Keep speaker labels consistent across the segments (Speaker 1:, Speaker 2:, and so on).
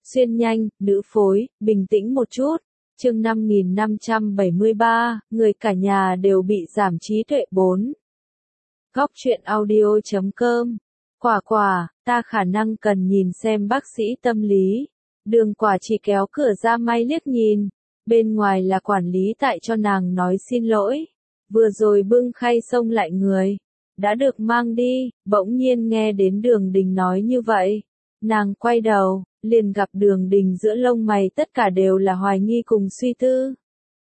Speaker 1: xuyên nhanh, nữ phối, bình tĩnh một chút. Chương 5573, người cả nhà đều bị giảm trí tuệ 4. Góc truyện audio.com. Quả, ta khả năng cần nhìn xem bác sĩ tâm lý. Đường Quả chỉ kéo cửa ra may liếc nhìn. Bên ngoài là quản lý tại cho nàng nói xin lỗi. Vừa rồi bưng khay xông lại người. Đã được mang đi, bỗng nhiên nghe đến Đường Đình nói như vậy. Nàng quay đầu, liền gặp Đường Đình giữa lông mày tất cả đều là hoài nghi cùng suy tư.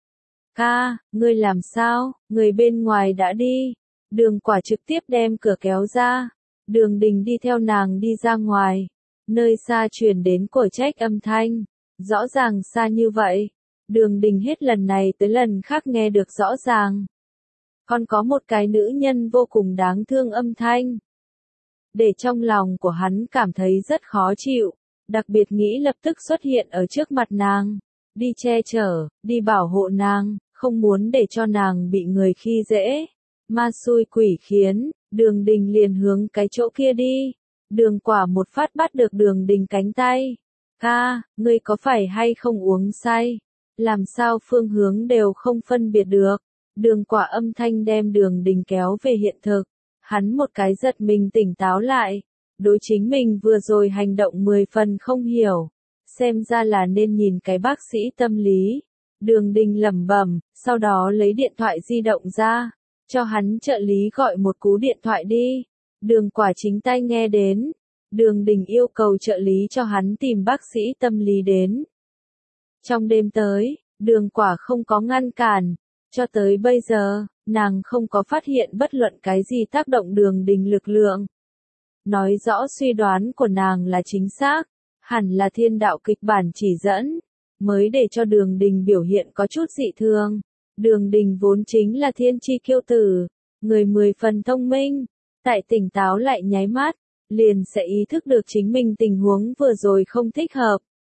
Speaker 1: Ca, ngươi làm sao, người bên ngoài đã đi. Đường Quả trực tiếp đem cửa kéo ra. Đường Đình đi theo nàng đi ra ngoài. Nơi xa truyền đến cổ trách âm thanh. Rõ ràng xa như vậy. Đường Đình hết lần này tới lần khác nghe được rõ ràng. Còn có một cái nữ nhân vô cùng đáng thương âm thanh. Để trong lòng của hắn cảm thấy rất khó chịu. Đặc biệt nghĩ lập tức xuất hiện ở trước mặt nàng. Đi che chở, đi bảo hộ nàng, không muốn để cho nàng bị người khi dễ. Ma xui quỷ khiến, Đường Đình liền hướng cái chỗ kia đi. Đường Quả một phát bắt được Đường Đình cánh tay. Ca, ngươi có phải hay không uống say? Làm sao phương hướng đều không phân biệt được? Đường Quả âm thanh đem Đường Đình kéo về hiện thực. Hắn một cái giật mình tỉnh táo lại. Đối chính mình vừa rồi hành động 10 phần không hiểu. Xem ra là nên nhìn cái bác sĩ tâm lý. Đường Đình lẩm bẩm, sau đó lấy điện thoại di động ra. Cho hắn trợ lý gọi một cú điện thoại đi. Đường Quả chính tay nghe đến. Đường Đình yêu cầu trợ lý cho hắn tìm bác sĩ tâm lý đến. Trong đêm tới, Đường Quả không có ngăn cản. Cho tới bây giờ, nàng không có phát hiện bất luận cái gì tác động Đường Đình lực lượng. Nói rõ suy đoán của nàng là chính xác. Hẳn là thiên đạo kịch bản chỉ dẫn. Mới để cho Đường Đình biểu hiện có chút dị thường. Đường Đình vốn chính là thiên chi kiêu tử. Người 10 phần thông minh. Tại tỉnh táo lại nháy mắt. Liền sẽ ý thức được chính mình tình huống vừa rồi không thích hợp.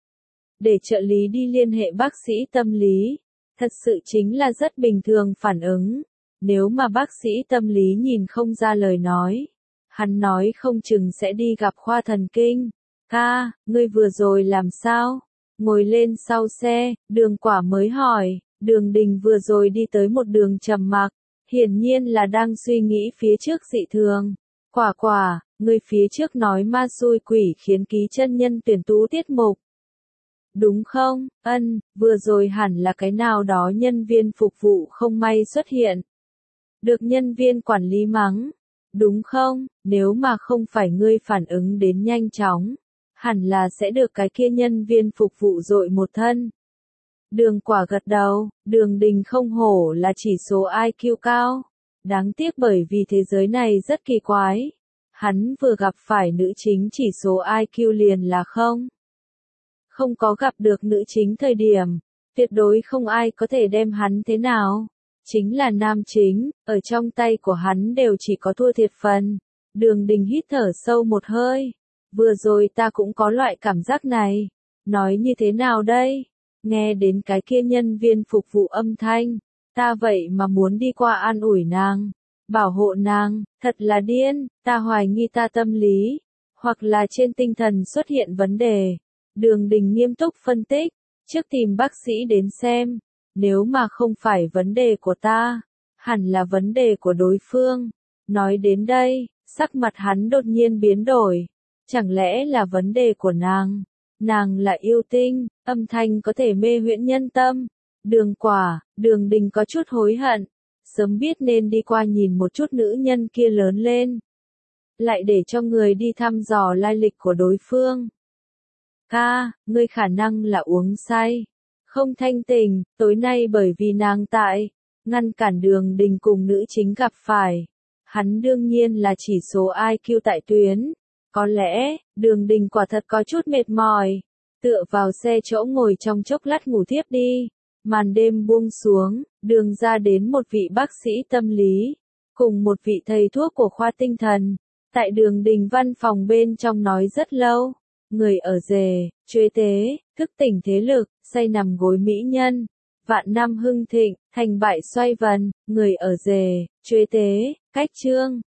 Speaker 1: Để trợ lý đi liên hệ bác sĩ tâm lý. Thật sự chính là rất bình thường phản ứng. Nếu mà bác sĩ tâm lý nhìn không ra lời nói. Hắn nói không chừng sẽ đi gặp khoa thần kinh. Ca, ngươi vừa rồi làm sao? Ngồi lên sau xe, Đường Quả mới hỏi. Đường Đình vừa rồi đi tới một đường trầm mặc. Hiển nhiên là đang suy nghĩ phía trước dị thường. Quả, ngươi phía trước nói ma xui quỷ khiến ký chân nhân tuyển tú tiết mục. Đúng không? Ân, vừa rồi hẳn là cái nào đó nhân viên phục vụ không may xuất hiện. Được nhân viên quản lý mắng. Đúng không? Nếu mà không phải ngươi phản ứng đến nhanh chóng, hẳn là sẽ được cái kia nhân viên phục vụ dội một thân. Đường Quả gật đầu, Đường Đình không hổ là chỉ số IQ cao. Đáng tiếc bởi vì thế giới này rất kỳ quái. Hắn vừa gặp phải nữ chính chỉ số IQ liền là không có gặp được nữ chính thời điểm, tuyệt đối không ai có thể đem hắn thế nào. Chính là nam chính, ở trong tay của hắn đều chỉ có thua thiệt phần. Đường Đình hít thở sâu một hơi. Vừa rồi ta cũng có loại cảm giác này. Nói như thế nào đây? Nghe đến cái kia nhân viên phục vụ âm thanh. Ta vậy mà muốn đi qua an ủi nàng. Bảo hộ nàng, thật là điên, ta hoài nghi ta tâm lý. Hoặc là trên tinh thần xuất hiện vấn đề. Đường Đình nghiêm túc phân tích. Trước tìm bác sĩ đến xem. Nếu mà không phải vấn đề của ta, hẳn là vấn đề của đối phương. Nói đến đây, sắc mặt hắn đột nhiên biến đổi. Chẳng lẽ là vấn đề của nàng? Nàng là yêu tinh, âm thanh có thể mê huyễn nhân tâm. Đường Quả, Đường Đình có chút hối hận. Sớm biết nên đi qua nhìn một chút nữ nhân kia lớn lên. Lại để cho người đi thăm dò lai lịch của đối phương. Ca, ngươi khả năng là uống say. Không thanh tình, tối nay bởi vì nàng tại, ngăn cản Đường Đình cùng nữ chính gặp phải. Hắn đương nhiên là chỉ số IQ tại tuyến. Có lẽ, Đường Đình quả thật có chút mệt mỏi. Tựa vào xe chỗ ngồi trong chốc lát ngủ thiếp đi. Màn đêm buông xuống, đường ra đến một vị bác sĩ tâm lý. Cùng một vị thầy thuốc của khoa tinh thần. Tại Đường Đình văn phòng bên trong nói rất lâu. Người ở rề, truế tế, thức tỉnh thế lực, say nằm gối mỹ nhân. Vạn năm hưng thịnh, thành bại xoay vần, người ở rề, truế tế, cách chương.